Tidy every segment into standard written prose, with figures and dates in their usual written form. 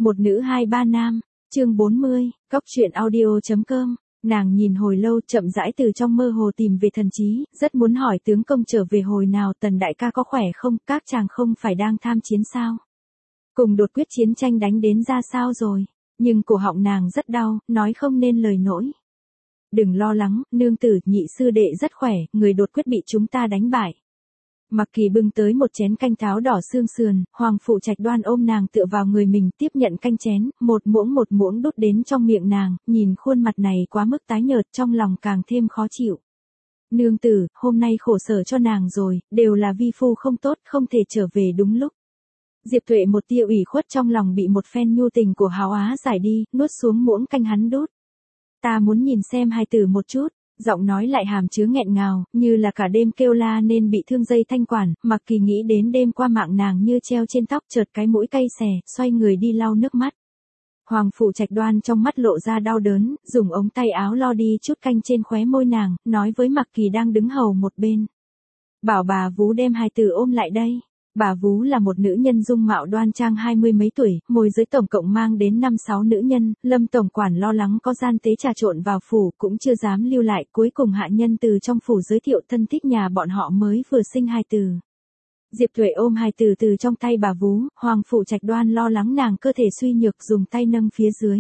Một nữ hai ba nam, chương 40, góc truyện audio.com. Nàng nhìn hồi lâu chậm rãi từ trong mơ hồ tìm về thần trí, rất muốn hỏi tướng công trở về hồi nào, Tần đại ca có khỏe không, các chàng không phải đang tham chiến sao? Cùng đột quyết chiến tranh đánh đến ra sao rồi? Nhưng cổ họng nàng rất đau, nói không nên lời nổi. Đừng lo lắng, nương tử, nhị sư đệ rất khỏe, người đột quyết bị chúng ta đánh bại. Mặc Kỳ bưng tới một chén canh tháo đỏ xương sườn, Hoàng Phụ Trạch Đoan ôm nàng tựa vào người mình, tiếp nhận canh chén, một muỗng đút đến trong miệng nàng, nhìn khuôn mặt này quá mức tái nhợt, trong lòng càng thêm khó chịu. Nương tử, hôm nay khổ sở cho nàng rồi, đều là vi phu không tốt, không thể trở về đúng lúc. Diệp Tuệ một tia ủy khuất trong lòng bị một phen nhu tình của Háo Á giải đi, nuốt xuống muỗng canh hắn đút. Ta muốn nhìn xem hai tử một chút. Giọng nói lại hàm chứa nghẹn ngào, như là cả đêm kêu la nên bị thương dây thanh quản, Mặc Kỳ nghĩ đến đêm qua mạng nàng như treo trên tóc, chợt cái mũi cay xè, xoay người đi lau nước mắt. Hoàng Phụ Trạch Đoan trong mắt lộ ra đau đớn, dùng ống tay áo lo đi chút canh trên khóe môi nàng, nói với Mặc Kỳ đang đứng hầu một bên. Bảo bà vú đem hai tử ôm lại đây. Bà vú là một nữ nhân dung mạo đoan trang 20 mấy tuổi, môi giới tổng cộng mang đến 5-6 nữ nhân, Lâm tổng quản lo lắng có gian tế trà trộn vào phủ cũng chưa dám lưu lại, cuối cùng hạ nhân từ trong phủ giới thiệu thân thích nhà bọn họ mới vừa sinh hai tử. Diệp Tuệ ôm hai tử từ trong tay bà vú, Hoàng Phụ Trạch Đoan lo lắng nàng cơ thể suy nhược dùng tay nâng phía dưới.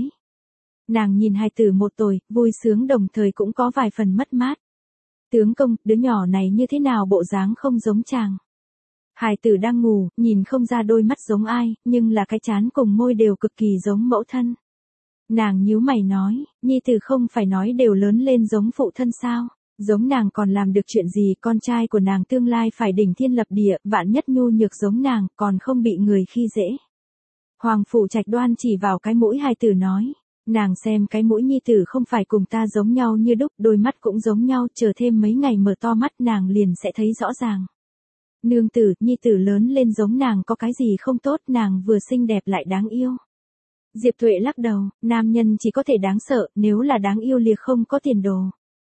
Nàng nhìn hai tử một tuổi, vui sướng đồng thời cũng có vài phần mất mát. Tướng công, đứa nhỏ này như thế nào bộ dáng không giống chàng. Hài tử đang ngủ, nhìn không ra đôi mắt giống ai, nhưng là cái trán cùng môi đều cực kỳ giống mẫu thân. Nàng nhíu mày nói, nhi tử không phải nói đều lớn lên giống phụ thân sao, giống nàng còn làm được chuyện gì, con trai của nàng tương lai phải đỉnh thiên lập địa, vạn nhất nhu nhược giống nàng, còn không bị người khi dễ. Hoàng Phụ Trạch Đoan chỉ vào cái mũi hài tử nói, nàng xem cái mũi nhi tử không phải cùng ta giống nhau như đúc, đôi mắt cũng giống nhau, chờ thêm mấy ngày mở to mắt nàng liền sẽ thấy rõ ràng. Nương tử, nhi tử lớn lên giống nàng có cái gì không tốt, nàng vừa xinh đẹp lại đáng yêu. Diệp Tuệ lắc đầu, nam nhân chỉ có thể đáng sợ, nếu là đáng yêu liệt không có tiền đồ.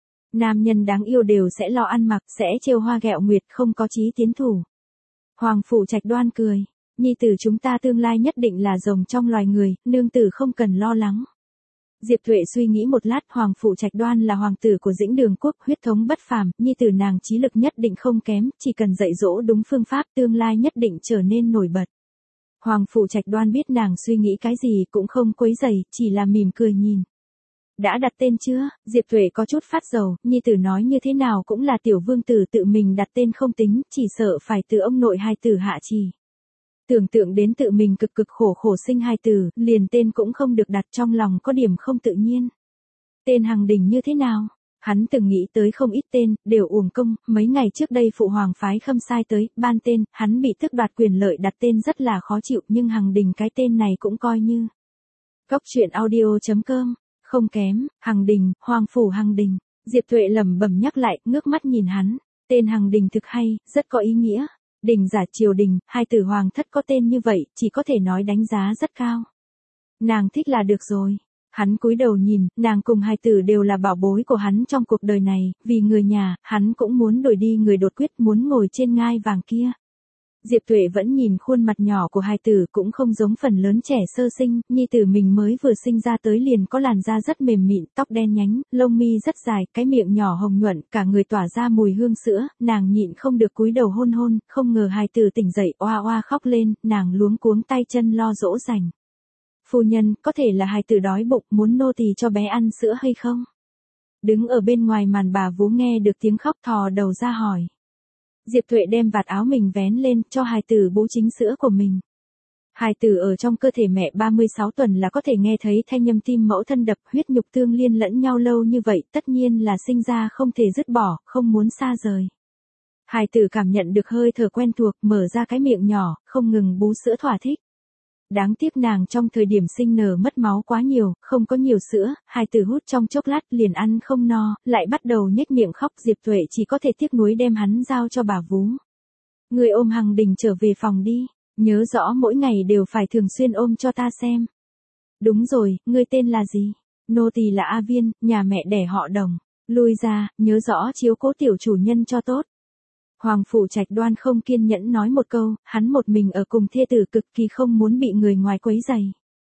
Nam nhân đáng yêu đều sẽ lo ăn mặc, sẽ trêu hoa ghẹo nguyệt, không có chí tiến thủ. Hoàng Phụ Trạch Đoan cười, nhi tử chúng ta tương lai nhất định là rồng trong loài người, nương tử không cần lo lắng. Diệp Tuệ suy nghĩ một lát, Hoàng Phụ Trạch Đoan là hoàng tử của Dĩnh Đường quốc, huyết thống bất phàm, nhi tử nàng trí lực nhất định không kém, chỉ cần dạy dỗ đúng phương pháp, tương lai nhất định trở nên nổi bật. Hoàng Phụ Trạch Đoan biết nàng suy nghĩ cái gì cũng không quấy rầy, chỉ là mỉm cười nhìn. Đã đặt tên chưa? Diệp Tuệ có chút phát dầu, nhi tử nói như thế nào cũng là tiểu vương tử tự mình đặt tên không tính, chỉ sợ phải từ ông nội hai tử hạ trì. Tưởng tượng đến tự mình cực khổ sinh hai tử, liền tên cũng không được đặt, trong lòng có điểm không tự nhiên. Tên Hằng Đình như thế nào? Hắn từng nghĩ tới không ít tên, đều uổng công, mấy ngày trước đây phụ hoàng phái Khâm Sai tới, ban tên, hắn bị tước đoạt quyền lợi đặt tên rất là khó chịu, nhưng Hằng Đình cái tên này cũng coi như. Góc truyện audio.com, không kém, Hằng Đình, Hoàng phủ Hằng Đình. Diệp Tuệ lẩm bẩm nhắc lại, ngước mắt nhìn hắn, tên Hằng Đình thực hay, rất có ý nghĩa. Đình giả triều đình, hai tử hoàng thất có tên như vậy, chỉ có thể nói đánh giá rất cao. Nàng thích là được rồi. Hắn cúi đầu nhìn, nàng cùng hai tử đều là bảo bối của hắn trong cuộc đời này, vì người nhà, hắn cũng muốn đổi đi người đột quyết, muốn ngồi trên ngai vàng kia. Diệp Tuệ vẫn nhìn khuôn mặt nhỏ của hai tử cũng không giống phần lớn trẻ sơ sinh, nhi tử mình mới vừa sinh ra tới liền có làn da rất mềm mịn, tóc đen nhánh, lông mi rất dài, cái miệng nhỏ hồng nhuận, cả người tỏa ra mùi hương sữa, nàng nhịn không được cúi đầu hôn hôn, không ngờ hai tử tỉnh dậy oa oa khóc lên, nàng luống cuống tay chân lo dỗ dành. Phu nhân, có thể là hai tử đói bụng, muốn nô tỳ cho bé ăn sữa hay không? Đứng ở bên ngoài màn bà vú nghe được tiếng khóc thò đầu ra hỏi. Diệp Tuệ đem vạt áo mình vén lên, cho hài tử bú chính sữa của mình. Hài tử ở trong cơ thể mẹ 36 tuần là có thể nghe thấy thanh âm tim mẫu thân đập, huyết nhục tương liên lẫn nhau lâu như vậy, tất nhiên là sinh ra không thể dứt bỏ, không muốn xa rời. Hài tử cảm nhận được hơi thở quen thuộc, mở ra cái miệng nhỏ, không ngừng bú sữa thỏa thích. Đáng tiếc nàng trong thời điểm sinh nở mất máu quá nhiều, không có nhiều sữa, hài tử hút trong chốc lát liền ăn không no, lại bắt đầu nhếch miệng khóc. Diệp Tuệ chỉ có thể tiếc nuối đem hắn giao cho bà vú. Người ôm Hằng Đình trở về phòng đi, nhớ rõ mỗi ngày đều phải thường xuyên ôm cho ta xem. Đúng rồi, ngươi tên là gì? Nô tỳ là A Viên, nhà mẹ đẻ họ Đồng. Lui ra, nhớ rõ chiếu cố tiểu chủ nhân cho tốt. Hoàng Phụ Trạch Đoan không kiên nhẫn nói một câu, hắn một mình ở cùng thê tử cực kỳ không muốn bị người ngoài quấy rầy.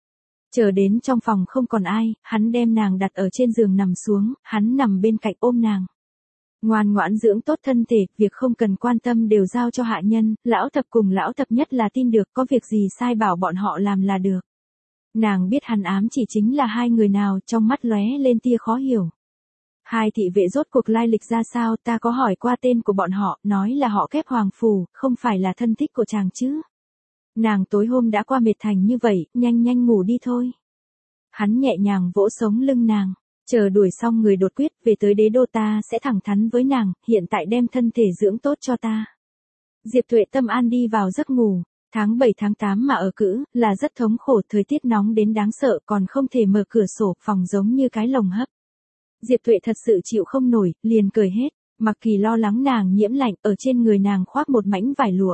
Chờ đến trong phòng không còn ai, hắn đem nàng đặt ở trên giường nằm xuống, hắn nằm bên cạnh ôm nàng. Ngoan ngoãn dưỡng tốt thân thể, việc không cần quan tâm đều giao cho hạ nhân, lão thập cùng lão thập nhất là tin được, có việc gì sai bảo bọn họ làm là được. Nàng biết hắn ám chỉ chính là hai người nào, trong mắt lóe lên tia khó hiểu. Hai thị vệ rốt cuộc lai lịch ra sao, ta có hỏi qua tên của bọn họ, nói là họ Kép Hoàng Phủ, không phải là thân thích của chàng chứ. Nàng tối hôm đã qua mệt thành như vậy, nhanh nhanh ngủ đi thôi. Hắn nhẹ nhàng vỗ sống lưng nàng, chờ đuổi xong người đột quyết về tới đế đô ta sẽ thẳng thắn với nàng, hiện tại đem thân thể dưỡng tốt cho ta. Diệp Tuệ tâm an đi vào giấc ngủ, tháng 7 tháng 8 mà ở cữ, là rất thống khổ, thời tiết nóng đến đáng sợ còn không thể mở cửa sổ, phòng giống như cái lồng hấp. Diệp Tuệ thật sự chịu không nổi, liền cười hết, Mặc Kỳ lo lắng nàng nhiễm lạnh, ở trên người nàng khoác một mảnh vải lụa.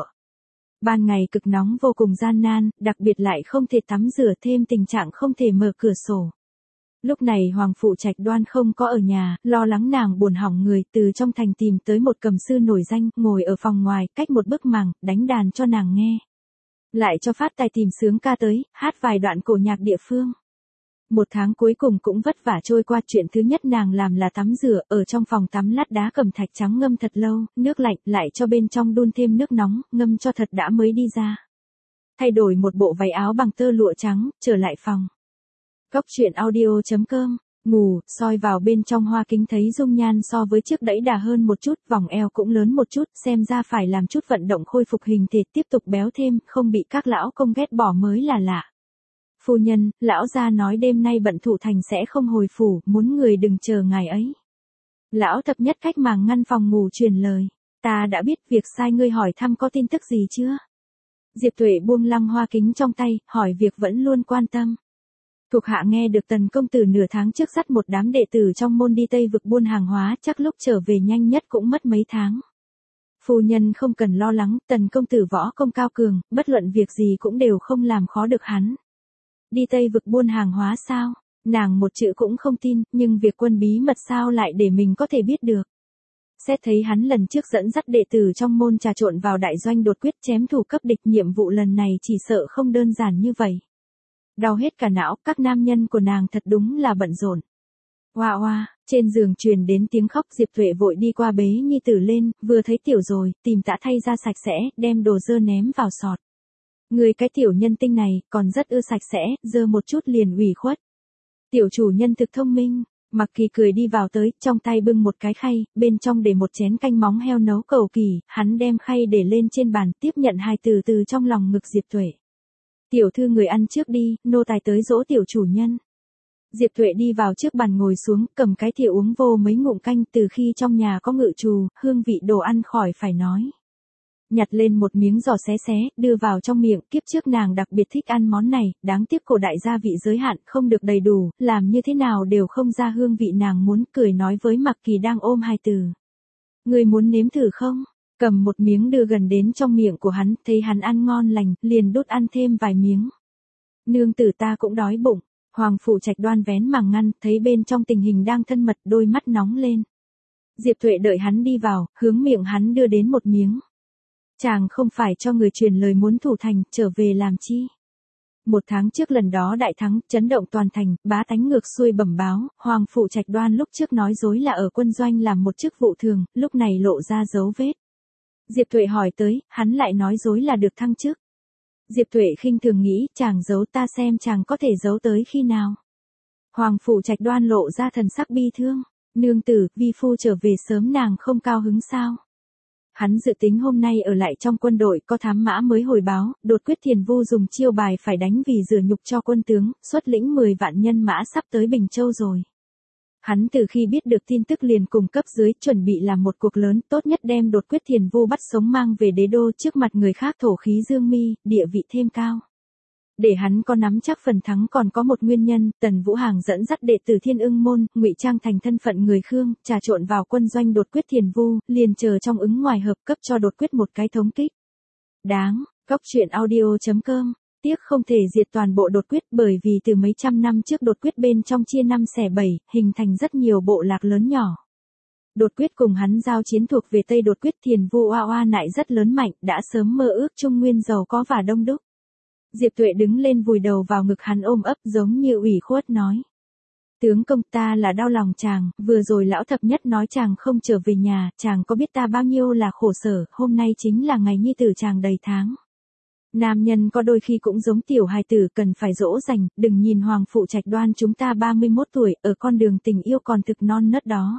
Ban ngày cực nóng vô cùng gian nan, đặc biệt lại không thể tắm rửa, thêm tình trạng không thể mở cửa sổ. Lúc này Hoàng Phụ Trạch Đoan không có ở nhà, lo lắng nàng buồn hỏng người, từ trong thành tìm tới một cầm sư nổi danh, ngồi ở phòng ngoài, cách một bức màn, đánh đàn cho nàng nghe. Lại cho phát tài tìm sướng ca tới, hát vài đoạn cổ nhạc địa phương. Một tháng cuối cùng cũng vất vả trôi qua, chuyện thứ nhất nàng làm là tắm rửa, ở trong phòng tắm lát đá cẩm thạch trắng ngâm thật lâu, nước lạnh, lại cho bên trong đun thêm nước nóng, ngâm cho thật đã mới đi ra. Thay đổi một bộ váy áo bằng tơ lụa trắng, trở lại phòng. Cóc truyện audio.com, ngủ, soi vào bên trong hoa kính thấy dung nhan so với trước đẫy đà hơn một chút, vòng eo cũng lớn một chút, xem ra phải làm chút vận động khôi phục hình thể, tiếp tục béo thêm, không bị các lão công ghét bỏ mới là lạ. Phu nhân, lão gia nói đêm nay bận thủ thành sẽ không hồi phủ, muốn người đừng chờ ngài ấy. Lão thập nhất cách màng ngăn phòng ngủ truyền lời, ta đã biết, việc sai ngươi hỏi thăm có tin tức gì chưa? Diệp Tuệ buông lăng hoa kính trong tay, hỏi việc vẫn luôn quan tâm. Thuộc hạ nghe được Tần công tử nửa tháng trước dắt một đám đệ tử trong môn đi Tây vực buôn hàng hóa, chắc lúc trở về nhanh nhất cũng mất mấy tháng. Phu nhân không cần lo lắng, Tần công tử võ công cao cường, bất luận việc gì cũng đều không làm khó được hắn. Đi Tây vực buôn hàng hóa sao? Nàng một chữ cũng không tin, nhưng việc quân bí mật sao lại để mình có thể biết được. Xét thấy hắn lần trước dẫn dắt đệ tử trong môn trà trộn vào đại doanh đột quyết chém thủ cấp địch, nhiệm vụ lần này chỉ sợ không đơn giản như vậy. Đau hết cả não, các nam nhân của nàng thật đúng là bận rộn. Oa oa, trên giường truyền đến tiếng khóc, Diệp Tuệ vội đi qua bế nhi tử lên, vừa thấy tiểu rồi, tìm tã thay ra sạch sẽ, đem đồ dơ ném vào sọt. Người cái tiểu nhân tinh này, còn rất ưa sạch sẽ, dơ một chút liền ủy khuất. Tiểu chủ nhân thực thông minh, Mặc Kỳ cười đi vào tới, trong tay bưng một cái khay, bên trong để một chén canh móng heo nấu cầu kỳ, hắn đem khay để lên trên bàn, tiếp nhận hài từ từ trong lòng ngực Diệp Tuệ. Tiểu thư người ăn trước đi, nô tài tới dỗ tiểu chủ nhân. Diệp Tuệ đi vào trước bàn ngồi xuống, cầm cái thìa uống vô mấy ngụm canh, từ khi trong nhà có ngự trù, hương vị đồ ăn khỏi phải nói. Nhặt lên một miếng giò xé xé, đưa vào trong miệng, kiếp trước nàng đặc biệt thích ăn món này, đáng tiếc cổ đại gia vị giới hạn, không được đầy đủ, làm như thế nào đều không ra hương vị nàng muốn, cười nói với Mặc Kỳ đang ôm hài tử. Người muốn nếm thử không? Cầm một miếng đưa gần đến trong miệng của hắn, thấy hắn ăn ngon lành, liền đút ăn thêm vài miếng. Nương tử ta cũng đói bụng. Hoàng Phụ Trạch Đoan vén màng ngăn, thấy bên trong tình hình đang thân mật, đôi mắt nóng lên. Diệp Tuệ đợi hắn đi vào, hướng miệng hắn đưa đến một miếng. Chàng không phải cho người truyền lời muốn thủ thành, trở về làm chi? Một tháng trước lần đó đại thắng, chấn động toàn thành, bá tánh ngược xuôi bẩm báo, Hoàng Phụ Trạch Đoan lúc trước nói dối là ở quân doanh làm một chức vụ thường, lúc này lộ ra dấu vết. Diệp Tuệ hỏi tới, hắn lại nói dối là được thăng chức. Diệp Tuệ khinh thường nghĩ, chàng giấu ta xem chàng có thể giấu tới khi nào. Hoàng Phụ Trạch Đoan lộ ra thần sắc bi thương, nương tử, vi phu trở về sớm nàng không cao hứng sao? Hắn dự tính hôm nay ở lại trong quân đội, có thám mã mới hồi báo, đột quyết Thiền Vu dùng chiêu bài phải đánh vì rửa nhục cho quân tướng, xuất lĩnh 10 vạn nhân mã sắp tới Bình Châu rồi. Hắn từ khi biết được tin tức liền cùng cấp dưới chuẩn bị làm một cuộc lớn, tốt nhất đem đột quyết Thiền Vu bắt sống mang về đế đô, trước mặt người khác thổ khí dương mi, địa vị thêm cao. Để hắn có nắm chắc phần thắng còn có một nguyên nhân, Tần Vũ Hàng dẫn dắt đệ tử Thiên Ưng môn, ngụy trang thành thân phận người Khương, trà trộn vào quân doanh đột quyết Thiền Vu, liền chờ trong ứng ngoài hợp, cấp cho đột quyết một cái thống kích. Đáng, Cóc truyện audio.com. Tiếc không thể diệt toàn bộ đột quyết, bởi vì từ mấy trăm năm trước đột quyết bên trong chia 5 xẻ 7, hình thành rất nhiều bộ lạc lớn nhỏ. Đột quyết cùng hắn giao chiến thuộc về Tây đột quyết, Thiền Vu oa oa nại rất lớn mạnh, đã sớm mơ ước Trung Nguyên giàu có và đông đúc. Diệp Tuệ đứng lên vùi đầu vào ngực hắn ôm ấp giống như ủy khuất nói. Tướng công, ta là đau lòng chàng, vừa rồi lão thập nhất nói chàng không trở về nhà, chàng có biết ta bao nhiêu là khổ sở, hôm nay chính là ngày nhi tử chàng đầy tháng. Nam nhân có đôi khi cũng giống tiểu hài tử cần phải dỗ dành, đừng nhìn Hoàng Phụ Trạch Đoan chúng ta 31 tuổi, ở con đường tình yêu còn thực non nớt đó.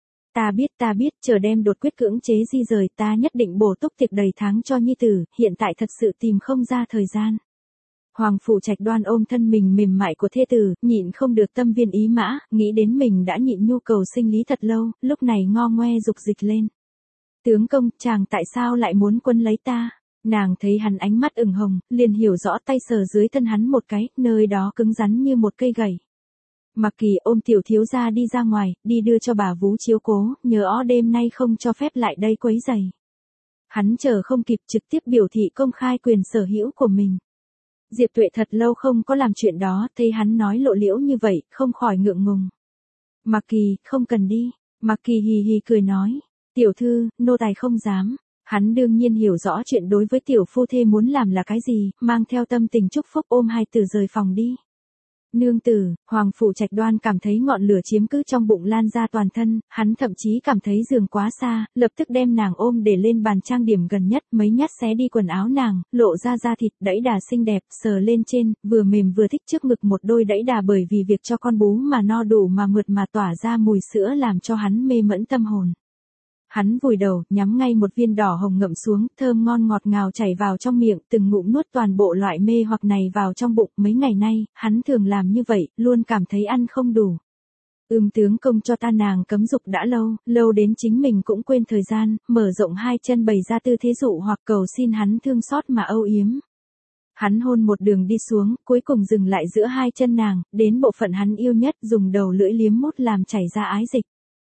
Ta biết, chờ đem đột quyết cưỡng chế di rời ta nhất định bổ túc tiệc đầy tháng cho nhi tử, hiện tại thật sự tìm không ra thời gian. Hoàng Phụ Trạch Đoan ôm thân mình mềm mại của thê tử, nhịn không được tâm viên ý mã, nghĩ đến mình đã nhịn nhu cầu sinh lý thật lâu, lúc này ngo ngoe dục dịch lên. Tướng công, chàng tại sao lại muốn quân lấy ta? Nàng thấy hắn ánh mắt ửng hồng, liền hiểu rõ tay sờ dưới thân hắn một cái, nơi đó cứng rắn như một cây gậy. Mặc Kỳ ôm tiểu thiếu gia đi ra ngoài, đi đưa cho bà vú chiếu cố, nhớ đêm nay không cho phép lại đây quấy rầy. Hắn chờ không kịp trực tiếp biểu thị công khai quyền sở hữu của mình. Diệp Tuệ thật lâu không có làm chuyện đó, thấy hắn nói lộ liễu như vậy, không khỏi ngượng ngùng. Mặc Kỳ, không cần đi. Mặc Kỳ hì hì cười nói. Tiểu thư, nô tài không dám. Hắn đương nhiên hiểu rõ chuyện đối với tiểu phu thê muốn làm là cái gì, mang theo tâm tình chúc phúc ôm hai tử rời phòng đi. Nương tử, Hoàng Phụ Trạch Đoan cảm thấy ngọn lửa chiếm cứ trong bụng lan ra toàn thân, hắn thậm chí cảm thấy giường quá xa, lập tức đem nàng ôm để lên bàn trang điểm gần nhất, mấy nhát xé đi quần áo nàng, lộ ra da thịt đẫy đà xinh đẹp, sờ lên trên, vừa mềm vừa thích trước ngực một đôi đẫy đà bởi vì việc cho con bú mà no đủ mà mượt mà tỏa ra mùi sữa làm cho hắn mê mẫn tâm hồn. Hắn vùi đầu, nhắm ngay một viên đỏ hồng ngậm xuống, thơm ngon ngọt ngào chảy vào trong miệng, từng ngụm nuốt toàn bộ loại mê hoặc này vào trong bụng. Mấy ngày nay, hắn thường làm như vậy, luôn cảm thấy ăn không đủ. Tướng công cho ta, nàng cấm dục đã lâu đến chính mình cũng quên thời gian, mở rộng hai chân bày ra tư thế dụ hoặc cầu xin hắn thương xót mà âu yếm. Hắn hôn một đường đi xuống, cuối cùng dừng lại giữa hai chân nàng, đến bộ phận hắn yêu nhất, dùng đầu lưỡi liếm mút làm chảy ra ái dịch.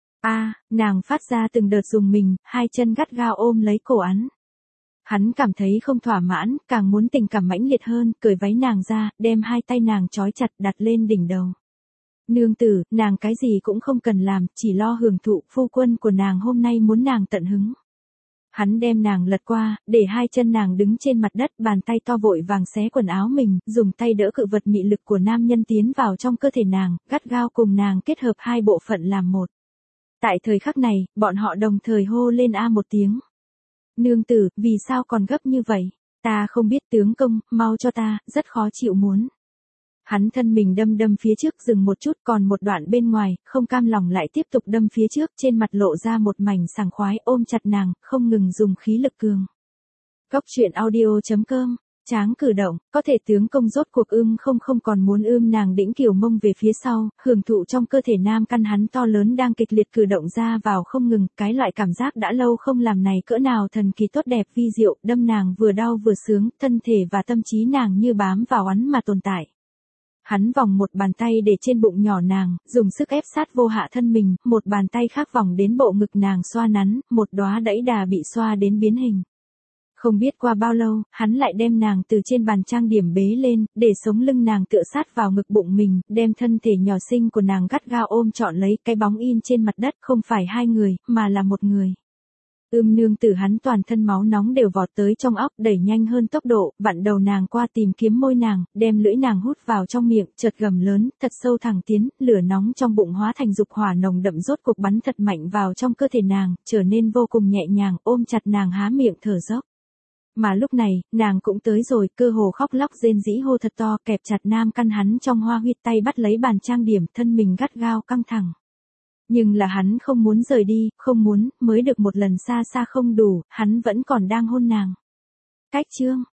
Nàng phát ra từng đợt dùng mình, hai chân gắt gao ôm lấy cổ hắn. Hắn cảm thấy không thỏa mãn, càng muốn tình cảm mãnh liệt hơn, cởi váy nàng ra, đem hai tay nàng trói chặt đặt lên đỉnh đầu. Nương tử, nàng cái gì cũng không cần làm, chỉ lo hưởng thụ, phu quân của nàng hôm nay muốn nàng tận hứng. Hắn đem nàng lật qua, để hai chân nàng đứng trên mặt đất, bàn tay to vội vàng xé quần áo mình, dùng tay đỡ cự vật mị lực của nam nhân tiến vào trong cơ thể nàng, gắt gao cùng nàng kết hợp hai bộ phận làm một. Tại thời khắc này, bọn họ đồng thời hô lên một tiếng. Nương tử, vì sao còn gấp như vậy? Ta không biết, tướng công, mau cho ta, rất khó chịu muốn. Hắn thân mình đâm phía trước, dừng một chút, còn một đoạn bên ngoài, không cam lòng lại tiếp tục đâm phía trước, trên mặt lộ ra một mảnh sảng khoái, ôm chặt nàng, không ngừng dùng khí lực cường. Góc truyện audio.com Tráng cử động, có thể tướng công rốt cuộc không còn muốn nàng đĩnh kiều mông về phía sau, hưởng thụ trong cơ thể nam căn hắn to lớn đang kịch liệt cử động ra vào không ngừng, cái loại cảm giác đã lâu không làm này cỡ nào thần kỳ tốt đẹp vi diệu, đâm nàng vừa đau vừa sướng, thân thể và tâm trí nàng như bám vào hắn mà tồn tại. Hắn vòng một bàn tay để trên bụng nhỏ nàng, dùng sức ép sát vô hạ thân mình, một bàn tay khác vòng đến bộ ngực nàng xoa nắn, một đóa đẫy đà bị xoa đến biến hình. Không biết qua bao lâu, hắn lại đem nàng từ trên bàn trang điểm bế lên, để sống lưng nàng tựa sát vào ngực bụng mình, đem thân thể nhỏ xinh của nàng gắt gao ôm trọn lấy, cái bóng in trên mặt đất không phải hai người, mà là một người. Nương tử hắn toàn thân máu nóng đều vọt tới trong óc, đẩy nhanh hơn tốc độ, vặn đầu nàng qua tìm kiếm môi nàng, đem lưỡi nàng hút vào trong miệng, chợt gầm lớn, thật sâu thẳng tiến, lửa nóng trong bụng hóa thành dục hỏa nồng đậm rốt cuộc bắn thật mạnh vào trong cơ thể nàng, trở nên vô cùng nhẹ nhàng, ôm chặt nàng há miệng thở dốc. Mà lúc này, nàng cũng tới rồi, cơ hồ khóc lóc rên rỉ hô thật to, kẹp chặt nam căn hắn trong hoa huyệt, tay bắt lấy bàn trang điểm, thân mình gắt gao căng thẳng. Nhưng là hắn không muốn rời đi, không muốn, mới được một lần xa xa không đủ, hắn vẫn còn đang hôn nàng. Cách chương